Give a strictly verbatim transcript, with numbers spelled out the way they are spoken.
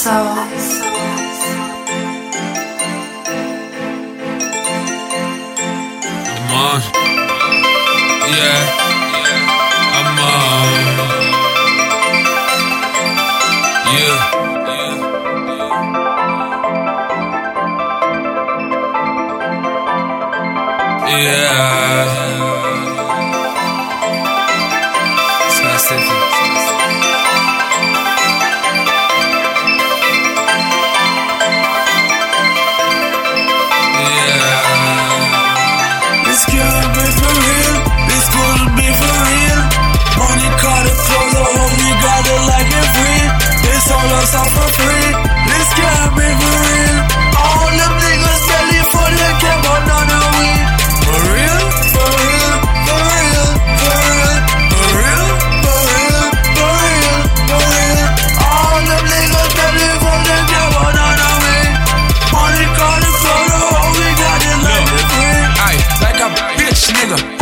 soul. I'm on. Yeah, I'm on. Yeah, yeah. Yeah. Sky Stephen. This can't be for real, this could be for real. Money, car, the clothes, the home, you got it like it free. This all us out for free, this can't be for real. All them niggas belly for the cap, but none of we. For real, for real, for real, for real, for real, for real, for real, for real. All them niggas belly for the cap, but none of we. Money, car, the clothes, the home, we got it like it free. Aye, like a bitch nigga.